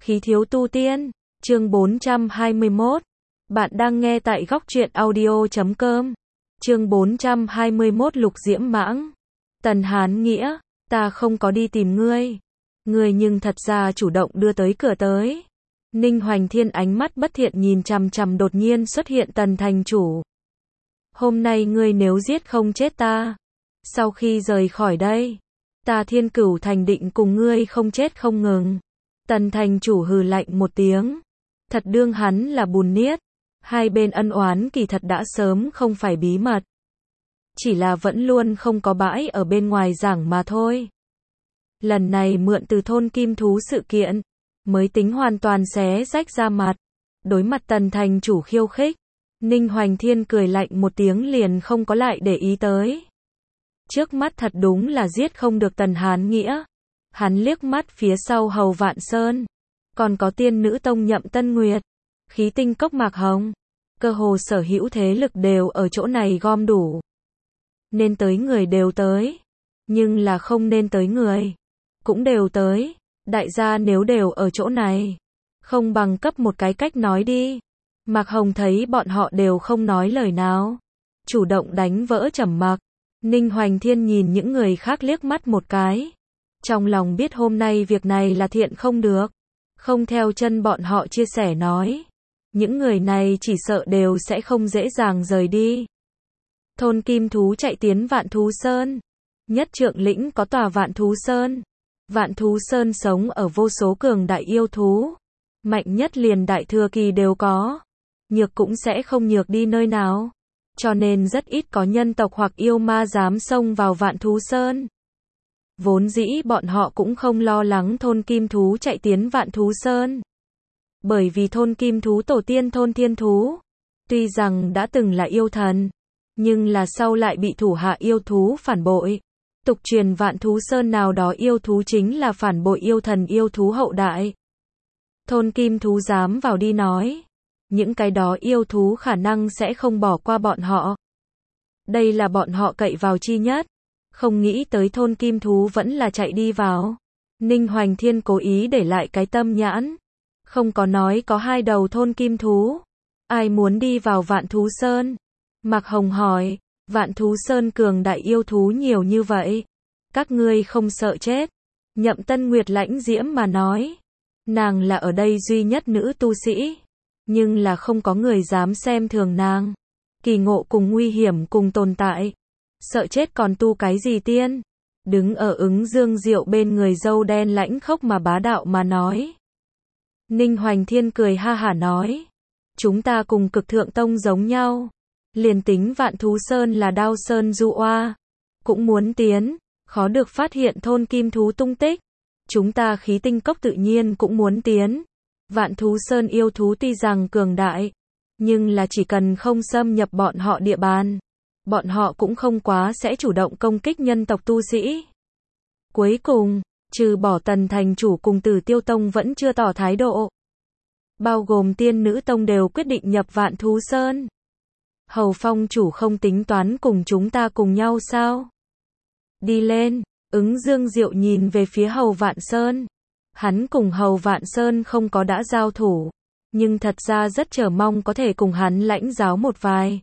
Khí thiếu tu tiên, chương 421. Bạn đang nghe tại góc truyện audio.com. Chương 421 Lục Diễm Mãng. Tần Hán Nghĩa, ta không có đi tìm ngươi. Ngươi nhưng thật ra chủ động đưa tới cửa tới. Ninh Hoành Thiên ánh mắt bất thiện nhìn chằm chằm đột nhiên xuất hiện Tần thành chủ. Hôm nay ngươi nếu giết không chết ta, sau khi rời khỏi đây, ta Thiên Cửu Thành định cùng ngươi không chết không ngừng. Tần thành chủ hừ lạnh một tiếng. Thật đương hắn là bùn niết. Hai bên ân oán kỳ thật đã sớm không phải bí mật. Chỉ là vẫn luôn không có bãi ở bên ngoài giảng mà thôi. Lần này mượn từ thôn kim thú sự kiện, mới tính hoàn toàn xé rách ra mặt. Đối mặt Tần thành chủ khiêu khích, Ninh Hoành Thiên cười lạnh một tiếng liền không có lại để ý tới. Trước mắt thật đúng là giết không được Tần Hán Nghĩa. Hắn liếc mắt phía sau Hầu Vạn Sơn, còn có tiên nữ tông Nhậm Tân Nguyệt, khí tinh cốc Mạc Hồng, cơ hồ sở hữu thế lực đều ở chỗ này gom đủ. Nên tới người đều tới, nhưng là không nên tới người cũng đều tới. Đại gia nếu đều ở chỗ này, không bằng cấp một cái cách nói đi. Mạc Hồng thấy bọn họ đều không nói lời nào, chủ động đánh vỡ trầm mặc. Ninh Hoành Thiên nhìn những người khác liếc mắt một cái, trong lòng biết hôm nay việc này là thiện không được, không theo chân bọn họ chia sẻ nói, những người này chỉ sợ đều sẽ không dễ dàng rời đi. Thôn kim thú chạy tiến Vạn Thú Sơn, nhất trượng lĩnh có tòa Vạn Thú Sơn. Vạn Thú Sơn sống ở vô số cường đại yêu thú, mạnh nhất liền đại thừa kỳ đều có, nhược cũng sẽ không nhược đi nơi nào, cho nên rất ít có nhân tộc hoặc yêu ma dám xông vào Vạn Thú Sơn. Vốn dĩ bọn họ cũng không lo lắng thôn kim thú chạy tiến Vạn Thú Sơn. Bởi vì thôn kim thú tổ tiên thôn thiên thú, tuy rằng đã từng là yêu thần, nhưng là sau lại bị thủ hạ yêu thú phản bội. Tục truyền Vạn Thú Sơn nào đó yêu thú chính là phản bội yêu thần yêu thú hậu đại. Thôn kim thú dám vào đi nói, những cái đó yêu thú khả năng sẽ không bỏ qua bọn họ. Đây là bọn họ cậy vào chi nhất. Không nghĩ tới thôn kim thú vẫn là chạy đi vào. Ninh Hoành Thiên cố ý để lại cái tâm nhãn, không có nói có hai đầu thôn kim thú. Ai muốn đi vào Vạn Thú Sơn? Mạc Hồng hỏi. Vạn Thú Sơn cường đại yêu thú nhiều như vậy, các ngươi không sợ chết? Nhậm Tân Nguyệt lãnh diễm mà nói. Nàng là ở đây duy nhất nữ tu sĩ, nhưng là không có người dám xem thường nàng. Kỳ ngộ cùng nguy hiểm cùng tồn tại, sợ chết còn tu cái gì tiên? Đứng ở Ứng Dương Diệu bên người dâu đen lãnh khốc mà bá đạo mà nói. Ninh Hoành Thiên cười ha hả nói, chúng ta cùng Cực Thượng Tông giống nhau, liền tính Vạn Thú Sơn là Đao Sơn du oa, cũng muốn tiến, khó được phát hiện thôn kim thú tung tích. Chúng ta khí tinh cốc tự nhiên cũng muốn tiến. Vạn Thú Sơn yêu thú tuy rằng cường đại, nhưng là chỉ cần không xâm nhập bọn họ địa bàn, bọn họ cũng không quá sẽ chủ động công kích nhân tộc tu sĩ. Cuối cùng, trừ bỏ Tần thành chủ cùng Tử Tiêu Tông vẫn chưa tỏ thái độ, bao gồm tiên nữ tông đều quyết định nhập Vạn Thú Sơn. Hầu Phong chủ không tính toán cùng chúng ta cùng nhau sao? Đi lên. Ứng Dương Diệu nhìn về phía Hầu Vạn Sơn. Hắn cùng Hầu Vạn Sơn không có đã giao thủ, nhưng thật ra rất chờ mong có thể cùng hắn lãnh giáo một vài.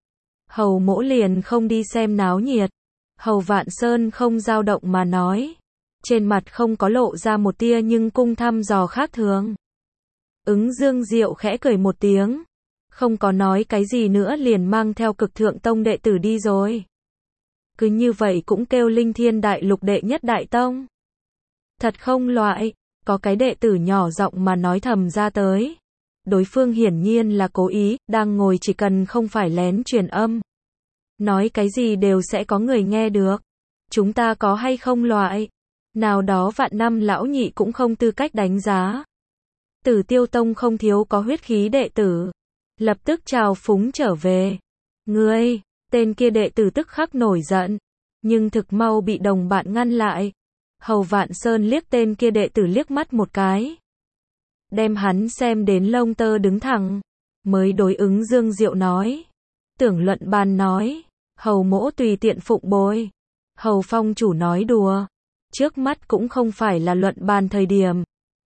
Hầu mỗ liền không đi xem náo nhiệt. Hầu Vạn Sơn không dao động mà nói, trên mặt không có lộ ra một tia nhưng cung thăm dò khác thường. Ứng Dương Diệu khẽ cười một tiếng, không có nói cái gì nữa liền mang theo Cực Thượng Tông đệ tử đi rồi. Cứ như vậy cũng kêu Linh Thiên Đại Lục đệ nhất đại tông. Thật không loại, có cái đệ tử nhỏ giọng mà nói thầm ra tới. Đối phương hiển nhiên là cố ý, đang ngồi chỉ cần không phải lén truyền âm. Nói cái gì đều sẽ có người nghe được. Chúng ta có hay không loại? Nào đó vạn năm lão nhị cũng không tư cách đánh giá. Tử Tiêu Tông không thiếu có huyết khí đệ tử, lập tức chào phúng trở về. Ngươi, tên kia đệ tử tức khắc nổi giận, nhưng thực mau bị đồng bạn ngăn lại. Hầu Vạn Sơn liếc tên kia đệ tử liếc mắt một cái, đem hắn xem đến lông tơ đứng thẳng, mới đối Ứng Dương Diệu nói. Tưởng luận bàn nói, Hầu mỗ tùy tiện phụng bồi. Hầu Phong chủ nói đùa, trước mắt cũng không phải là luận bàn thời điểm.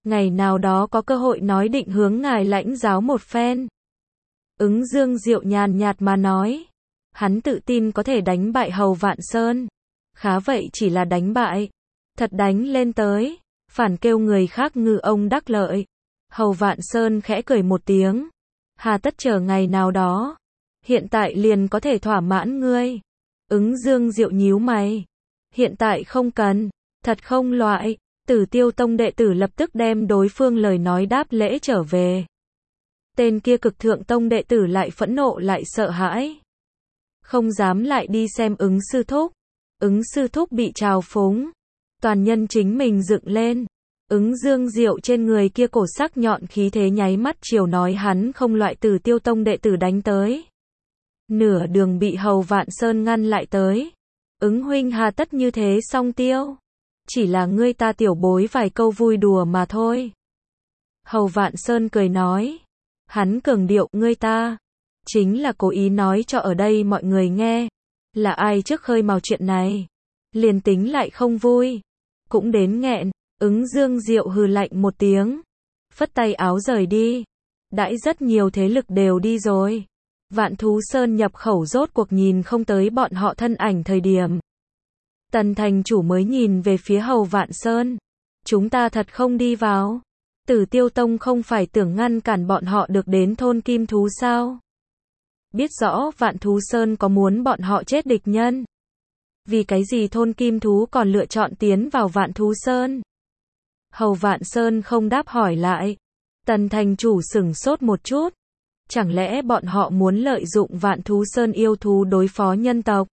Ngày nào đó có cơ hội nói định hướng ngài lãnh giáo một phen. Ứng Dương Diệu nhàn nhạt mà nói. Hắn tự tin có thể đánh bại Hầu Vạn Sơn. Khá vậy chỉ là đánh bại. Thật đánh lên tới. Phản kêu người khác ngư ông đắc lợi. Hầu Vạn Sơn khẽ cười một tiếng. Hà tất chờ ngày nào đó. Hiện tại liền có thể thỏa mãn ngươi. Ứng Dương Diệu nhíu mày. Hiện tại không cần. Thật không loại. Tử Tiêu Tông đệ tử lập tức đem đối phương lời nói đáp lễ trở về. Tên kia Cực Thượng Tông đệ tử lại phẫn nộ lại sợ hãi. Không dám lại đi xem Ứng sư thúc. Ứng sư thúc bị trào phúng. Toàn nhân chính mình dựng lên. Ứng Dương Diệu trên người kia cổ sắc nhọn khí thế nháy mắt chiều nói hắn không loại Tử Tiêu Tông đệ tử đánh tới. Nửa đường bị Hầu Vạn Sơn ngăn lại tới. Ứng huynh hà tất như thế song tiêu. Chỉ là ngươi ta tiểu bối vài câu vui đùa mà thôi. Hầu Vạn Sơn cười nói. Hắn cường điệu ngươi ta. Chính là cố ý nói cho ở đây mọi người nghe. Là ai trước khơi mào chuyện này. Liền tính lại không vui. Cũng đến nghẹn. Ứng Dương Diệu hừ lạnh một tiếng. Phất tay áo rời đi. Đãi rất nhiều thế lực đều đi rồi. Vạn Thú Sơn nhập khẩu rốt cuộc nhìn không tới bọn họ thân ảnh thời điểm. Tần thành chủ mới nhìn về phía Hầu Vạn Sơn. Chúng ta thật không đi vào. Tử Tiêu Tông không phải tưởng ngăn cản bọn họ được đến thôn Kim Thú sao? Biết rõ Vạn Thú Sơn có muốn bọn họ chết địch nhân. Vì cái gì thôn Kim Thú còn lựa chọn tiến vào Vạn Thú Sơn? Hầu Vạn Sơn không đáp hỏi lại. Tần thành chủ sửng sốt một chút. Chẳng lẽ bọn họ muốn lợi dụng Vạn Thú Sơn yêu thú đối phó nhân tộc?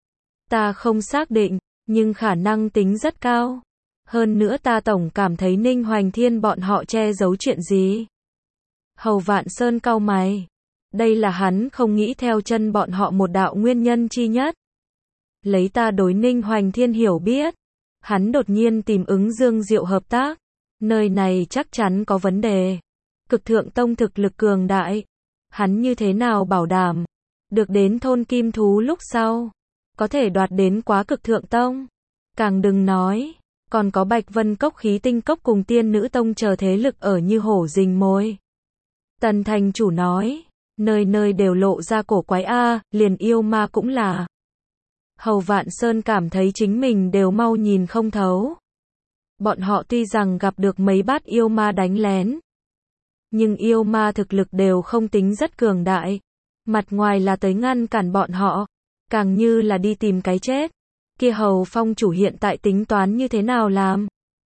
Ta không xác định, nhưng khả năng tính rất cao. Hơn nữa ta tổng cảm thấy Ninh Hoành Thiên bọn họ che giấu chuyện gì. Hầu Vạn Sơn cau mày. Đây là hắn không nghĩ theo chân bọn họ một đạo nguyên nhân chi nhất. Lấy ta đối Ninh Hoành Thiên hiểu biết. Hắn đột nhiên tìm Ứng Dương Diệu hợp tác. Nơi này chắc chắn có vấn đề. Cực Thượng Tông thực lực cường đại. Hắn như thế nào bảo đảm. Được đến thôn Kim Thú lúc sau. Có thể đoạt đến quá Cực Thượng Tông. Càng đừng nói. Còn có Bạch Vân Cốc Khí Tinh Cốc cùng Tiên Nữ Tông chờ thế lực ở như hổ rình mồi. Tần thành chủ nói. Nơi nơi đều lộ ra cổ quái a, liền yêu ma cũng là. Hầu Vạn Sơn cảm thấy chính mình đều mau nhìn không thấu. Bọn họ tuy rằng gặp được mấy bát yêu ma đánh lén. Nhưng yêu ma thực lực đều không tính rất cường đại. Mặt ngoài là tới ngăn cản bọn họ. Càng như là đi tìm cái chết. Kia Hầu Phong chủ hiện tại tính toán như thế nào làm?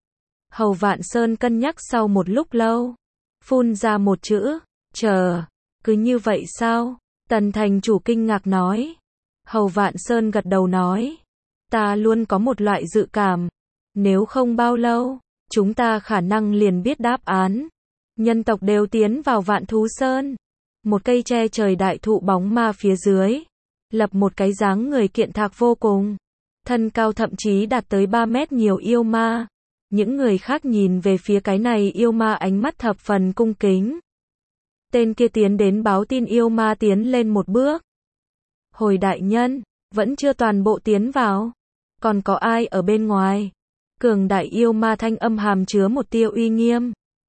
Hầu Vạn Sơn cân nhắc sau một lúc lâu. Phun ra một chữ. Chờ. Cứ như vậy sao? Tần thành chủ kinh ngạc nói. Hầu Vạn Sơn gật đầu nói. Ta luôn có một loại dự cảm. Nếu không bao lâu, chúng ta khả năng liền biết đáp án. Nhân tộc đều tiến vào Vạn Thú Sơn. Một cây tre trời đại thụ bóng ma phía dưới. Lập một cái dáng người kiện thạc vô cùng. Thân cao thậm chí đạt tới 3 mét nhiều yêu ma. Những người khác nhìn về phía cái này yêu ma ánh mắt thập phần cung kính. Tên kia tiến đến báo tin yêu ma tiến lên một bước. Hồi đại nhân, vẫn chưa toàn bộ tiến vào. Còn có ai ở bên ngoài? Cường đại yêu ma thanh âm hàm chứa một tia uy nghiêm.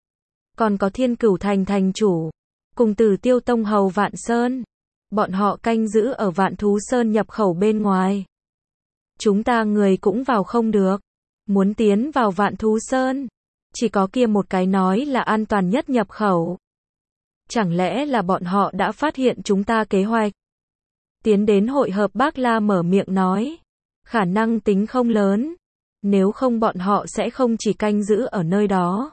Còn có Thiên Cửu Thành thành chủ. Cùng Tử Tiêu Tông Hầu Vạn Sơn. Bọn họ canh giữ ở Vạn Thú Sơn nhập khẩu bên ngoài. Chúng ta người cũng vào không được. Muốn tiến vào Vạn Thú Sơn. Chỉ có kia một cái nói là an toàn nhất nhập khẩu. Chẳng lẽ là bọn họ đã phát hiện chúng ta kế hoạch? Tiến đến hội hợp Bác La mở miệng nói. Khả năng tính không lớn. Nếu không bọn họ sẽ không chỉ canh giữ ở nơi đó.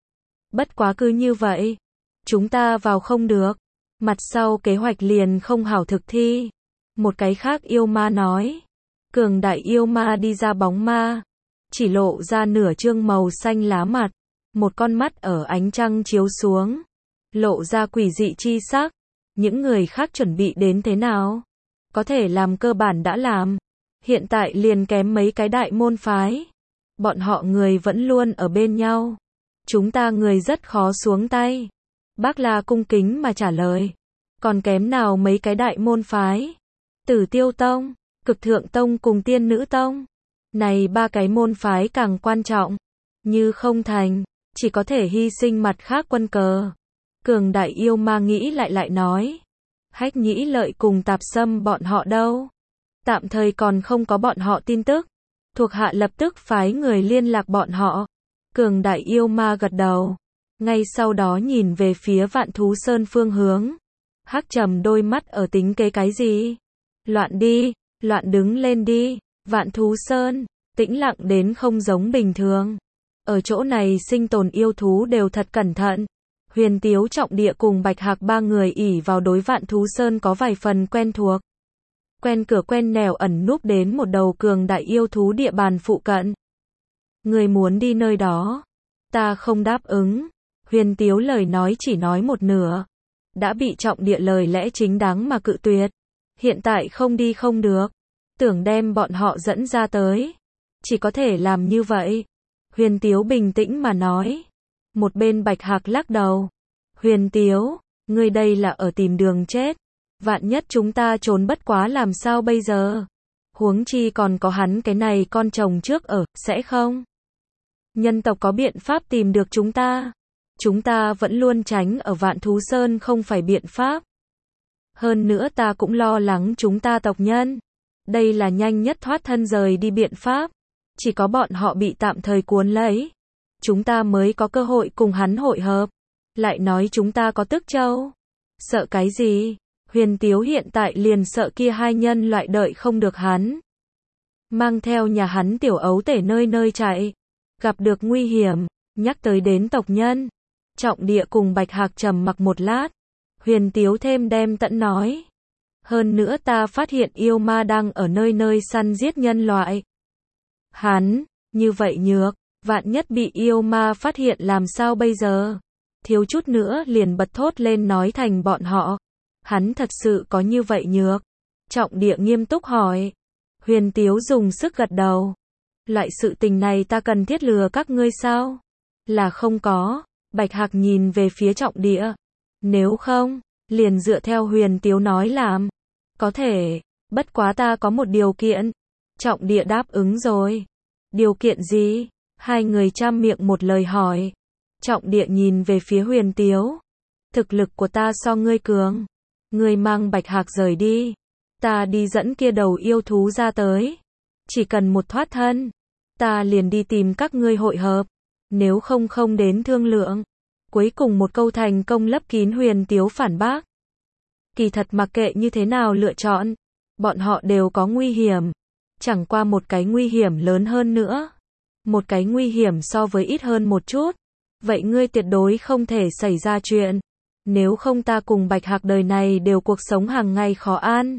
Bất quá cứ như vậy. Chúng ta vào không được. Mặt sau kế hoạch liền không hảo thực thi. Một cái khác yêu ma nói. Cường đại yêu ma đi ra bóng ma. Chỉ lộ ra nửa trương màu xanh lá mặt. Một con mắt ở ánh trăng chiếu xuống. Lộ ra quỷ dị chi sắc. Những người khác chuẩn bị đến thế nào? Có thể làm cơ bản đã làm. Hiện tại liền kém mấy cái đại môn phái. Bọn họ người vẫn luôn ở bên nhau. Chúng ta người rất khó xuống tay. Bác La cung kính mà trả lời. Còn kém nào mấy cái đại môn phái? Tử Tiêu Tông, Cực Thượng Tông cùng Tiên Nữ Tông. Này ba cái môn phái càng quan trọng. Như không thành, chỉ có thể hy sinh mặt khác quân cờ. Cường đại yêu ma nghĩ lại nói. Hách Nhĩ Lợi cùng Tạp Sâm bọn họ đâu? Tạm thời còn không có bọn họ tin tức. Thuộc hạ lập tức phái người liên lạc bọn họ. Cường đại yêu ma gật đầu. Ngay sau đó nhìn về phía Vạn Thú Sơn phương hướng. Hắc Trầm đôi mắt ở tính kế cái gì? Loạn đi, loạn đứng lên đi. Vạn Thú Sơn, tĩnh lặng đến không giống bình thường. Ở chỗ này sinh tồn yêu thú đều thật cẩn thận. Huyền Tiếu Trọng Địa cùng Bạch Hạc ba người ỷ vào đối Vạn Thú Sơn có vài phần quen thuộc. Quen cửa quen nẻo ẩn núp đến một đầu cường đại yêu thú địa bàn phụ cận. Người muốn đi nơi đó. Ta không đáp ứng. Huyền Tiếu lời nói chỉ nói một nửa. Đã bị Trọng Địa lời lẽ chính đáng mà cự tuyệt. Hiện tại không đi không được. Tưởng đem bọn họ dẫn ra tới. Chỉ có thể làm như vậy. Huyền Tiếu bình tĩnh mà nói. Một bên Bạch Hạc lắc đầu. Huyền Tiếu, ngươi đây là ở tìm đường chết. Vạn nhất chúng ta trốn bất quá làm sao bây giờ? Huống chi còn có hắn cái này con chồng trước ở, sẽ không? Nhân tộc có biện pháp tìm được chúng ta. Chúng ta vẫn luôn tránh ở Vạn Thú Sơn không phải biện pháp. Hơn nữa ta cũng lo lắng chúng ta tộc nhân. Đây là nhanh nhất thoát thân rời đi biện pháp. Chỉ có bọn họ bị tạm thời cuốn lấy. Chúng ta mới có cơ hội cùng hắn hội hợp. Lại nói chúng ta có Tức Châu. Sợ cái gì? Huyền Tiếu hiện tại liền sợ kia hai nhân loại đợi không được hắn. Mang theo nhà hắn tiểu ấu tể nơi nơi chạy. Gặp được nguy hiểm. Nhắc tới đến tộc nhân. Trọng Địa cùng Bạch Hạc trầm mặc một lát. Huyền Tiếu thêm đem tận nói. Hơn nữa ta phát hiện yêu ma đang ở nơi nơi săn giết nhân loại. Hắn, như vậy nhược, vạn nhất bị yêu ma phát hiện làm sao bây giờ? Thiếu chút nữa liền bật thốt lên nói thành bọn họ. Hắn thật sự có như vậy nhược? Trọng Địa nghiêm túc hỏi. Huyền Tiếu dùng sức gật đầu. Loại sự tình này ta cần thiết lừa các ngươi sao? Là không có. Bạch Hạc nhìn về phía Trọng Địa. Nếu không, liền dựa theo Huyền Tiếu nói làm. Có thể, bất quá ta có một điều kiện. Trọng Địa đáp ứng rồi. Điều kiện gì? Hai người chăm miệng một lời hỏi. Trọng Địa nhìn về phía Huyền Tiếu. Thực lực của ta so ngươi cường. Ngươi mang Bạch Hạc rời đi. Ta đi dẫn kia đầu yêu thú ra tới. Chỉ cần một thoát thân. Ta liền đi tìm các ngươi hội hợp. Nếu không không đến thương lượng. Cuối cùng một câu thành công lấp kín Huyền Tiếu phản bác. Kỳ thật mặc kệ như thế nào lựa chọn. Bọn họ đều có nguy hiểm. Chẳng qua một cái nguy hiểm lớn hơn nữa. Một cái nguy hiểm so với ít hơn một chút. Vậy ngươi tuyệt đối không thể xảy ra chuyện. Nếu không ta cùng Bạch Hạc đời này đều cuộc sống hàng ngày khó an.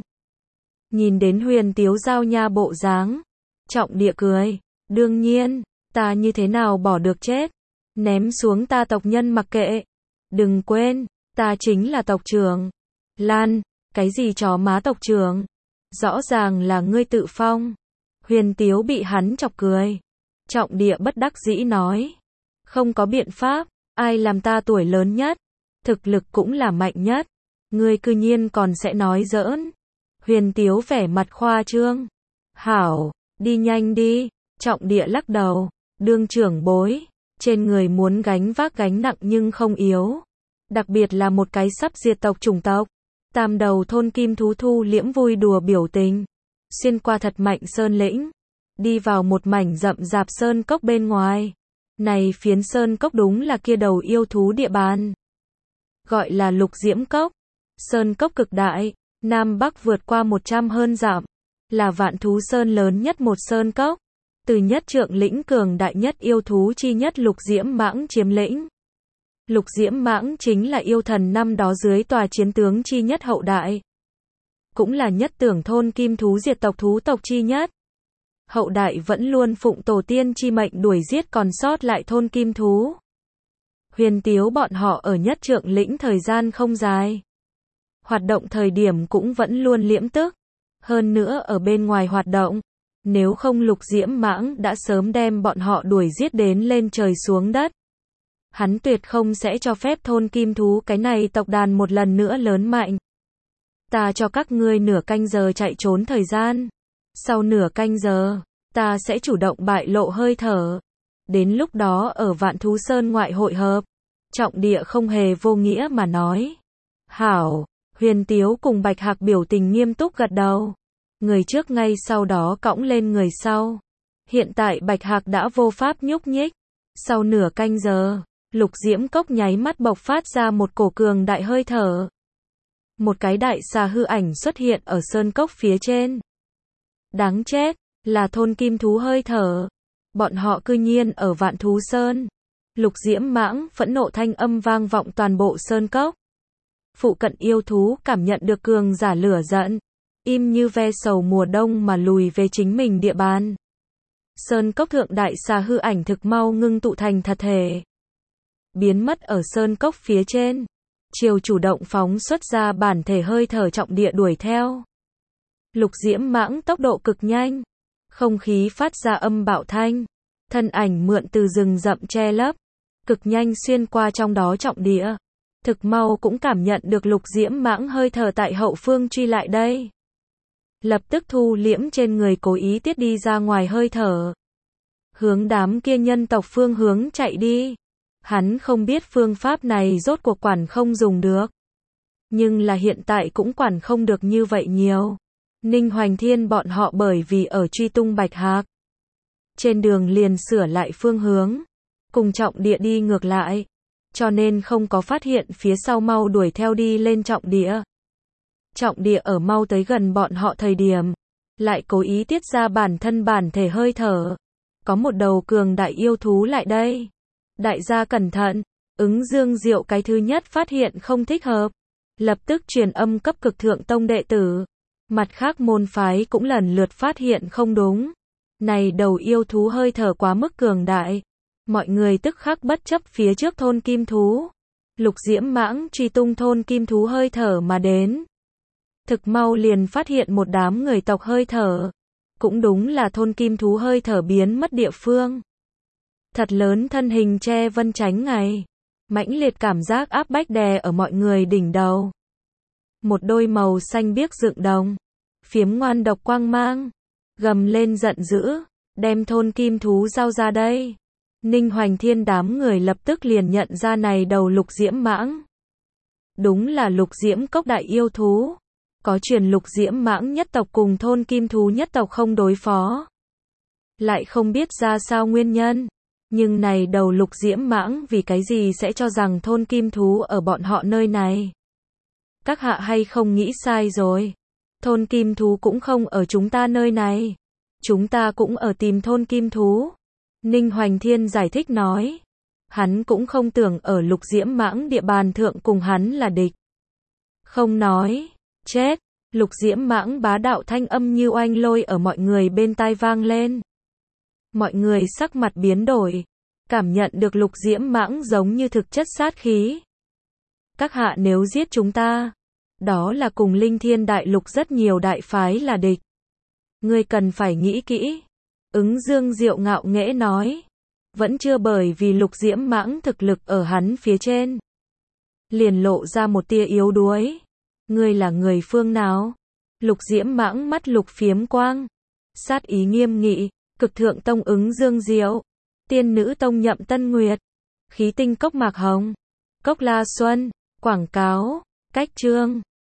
Nhìn đến Huyền Tiếu giao nha bộ dáng. Trọng Địa cười. Đương nhiên, ta như thế nào bỏ được chết. Ném xuống ta tộc nhân mặc kệ. Đừng quên, ta chính là tộc trưởng. Lan, cái gì chó má tộc trưởng? Rõ ràng là ngươi tự phong. Huyền Tiếu bị hắn chọc cười. Trọng Địa bất đắc dĩ nói. Không có biện pháp, ai làm ta tuổi lớn nhất. Thực lực cũng là mạnh nhất. Ngươi cư nhiên còn sẽ nói giỡn. Huyền Tiếu vẻ mặt khoa trương. Hảo, đi nhanh đi. Trọng Địa lắc đầu. Đương trưởng bối. Trên người muốn gánh vác gánh nặng nhưng không yếu. Đặc biệt là một cái sắp diệt tộc chủng tộc. Tam đầu thôn kim thú thu liễm vui đùa biểu tình. Xuyên qua thật mạnh sơn lĩnh. Đi vào một mảnh rậm rạp sơn cốc bên ngoài. Này phiến sơn cốc đúng là kia đầu yêu thú địa bàn. Gọi là Lục Diễm Cốc. Sơn cốc cực đại. Nam Bắc vượt qua 100 hơn dặm. Là Vạn Thú Sơn lớn nhất một sơn cốc. Từ nhất trượng lĩnh cường đại nhất yêu thú chi nhất Lục Diễm Mãng chiếm lĩnh. Lục Diễm Mãng chính là yêu thần năm đó dưới tòa chiến tướng chi nhất hậu đại. Cũng là nhất tưởng thôn kim thú diệt tộc thú tộc chi nhất. Hậu đại vẫn luôn phụng tổ tiên chi mệnh đuổi giết còn sót lại thôn kim thú. Huyền Tiếu bọn họ ở nhất trượng lĩnh thời gian không dài. Hoạt động thời điểm cũng vẫn luôn liễm tức. Hơn nữa ở bên ngoài hoạt động. Nếu không Lục Diễm Mãng đã sớm đem bọn họ đuổi giết đến lên trời xuống đất. Hắn tuyệt không sẽ cho phép thôn kim thú cái này tộc đàn một lần nữa lớn mạnh. Ta cho các ngươi nửa canh giờ chạy trốn thời gian. Sau nửa canh giờ, ta sẽ chủ động bại lộ hơi thở. Đến lúc đó ở Vạn Thú Sơn ngoại hội hợp. Trọng Địa không hề vô nghĩa mà nói. Hảo, Huyền Tiếu cùng Bạch Hạc biểu tình nghiêm túc gật đầu. Người trước ngay sau đó cõng lên người sau. Hiện tại Bạch Hạc đã vô pháp nhúc nhích. Sau nửa canh giờ, Lục Diễm Cốc nháy mắt bộc phát ra một cổ cường đại hơi thở. Một cái đại xà hư ảnh xuất hiện ở sơn cốc phía trên. Đáng chết, là thôn kim thú hơi thở. Bọn họ cư nhiên ở Vạn Thú Sơn. Lục Diễm Mãng phẫn nộ thanh âm vang vọng toàn bộ sơn cốc. Phụ cận yêu thú cảm nhận được cường giả lửa giận, im như ve sầu mùa đông mà lùi về chính mình địa bàn. Sơn cốc thượng đại xà hư ảnh thực mau ngưng tụ thành thật thể. Biến mất ở sơn cốc phía trên. Chiều chủ động phóng xuất ra bản thể hơi thở Trọng Địa đuổi theo. Lục Diễm Mãng tốc độ cực nhanh. Không khí phát ra âm bạo thanh. Thân ảnh mượn từ rừng rậm che lấp. Cực nhanh xuyên qua trong đó Trọng Địa. Thực mau cũng cảm nhận được Lục Diễm Mãng hơi thở tại hậu phương truy lại đây. Lập tức thu liễm trên người cố ý tiết đi ra ngoài hơi thở. Hướng đám kia nhân tộc phương hướng chạy đi. Hắn không biết phương pháp này rốt cuộc quản không dùng được. Nhưng là hiện tại cũng quản không được như vậy nhiều. Ninh Hoành Thiên bọn họ bởi vì ở truy tung Bạch Hạc. Trên đường liền sửa lại phương hướng. Cùng Trọng Địa đi ngược lại. Cho nên không có phát hiện phía sau mau đuổi theo đi lên Trọng Địa. Trọng Địa ở mau tới gần bọn họ thời điểm. Lại cố ý tiết ra bản thể hơi thở. Có một đầu cường đại yêu thú lại đây. Đại gia cẩn thận. Ứng Dương Diệu cái thứ nhất phát hiện không thích hợp. Lập tức truyền âm cấp Cực Thượng Tông đệ tử. Mặt khác môn phái cũng lần lượt phát hiện không đúng. Này đầu yêu thú hơi thở quá mức cường đại. Mọi người tức khắc bất chấp phía trước thôn kim thú. Lục Diễm Mãng truy tung thôn kim thú hơi thở mà đến. Thực mau liền phát hiện một đám người tộc hơi thở. Cũng đúng là thôn kim thú hơi thở biến mất địa phương. Thật lớn thân hình che vân tránh ngày. Mãnh liệt cảm giác áp bách đè ở mọi người đỉnh đầu. Một đôi màu xanh biếc dựng đồng. Phiếm ngoan độc quang mang. Gầm lên giận dữ. Đem thôn kim thú giao ra đây. Ninh Hoành Thiên đám người lập tức liền nhận ra này đầu Lục Diễm Mãng. Đúng là Lục Diễm Cốc đại yêu thú. Có truyền Lục Diễm Mãng nhất tộc cùng thôn kim thú nhất tộc không đối phó. Lại không biết ra sao nguyên nhân. Nhưng này đầu Lục Diễm Mãng vì cái gì sẽ cho rằng thôn kim thú ở bọn họ nơi này. Các hạ hay không nghĩ sai rồi. Thôn kim thú cũng không ở chúng ta nơi này. Chúng ta cũng ở tìm thôn kim thú. Ninh Hoành Thiên giải thích nói. Hắn cũng không tưởng ở Lục Diễm Mãng địa bàn thượng cùng hắn là địch. Không nói. Chết. Lục Diễm Mãng bá đạo thanh âm như oanh lôi ở mọi người bên tai vang lên. Mọi người sắc mặt biến đổi. Cảm nhận được Lục Diễm Mãng giống như thực chất sát khí. Các hạ nếu giết chúng ta. Đó là cùng Linh Thiên Đại Lục rất nhiều đại phái là địch. Ngươi cần phải nghĩ kỹ. Ứng Dương Diệu ngạo nghễ nói. Vẫn chưa bởi vì Lục Diễm Mãng thực lực ở hắn phía trên. Liền lộ ra một tia yếu đuối. Ngươi là người phương nào? Lục Diễm Mãng mắt lục phiếm quang. Sát ý nghiêm nghị. Cực Thượng Tông Ứng Dương Diệu. Tiên Nữ Tông Nhậm Tân Nguyệt. Khí Tinh Cốc Mạc Hồng. Cốc La Xuân. Quảng cáo. Cách chương.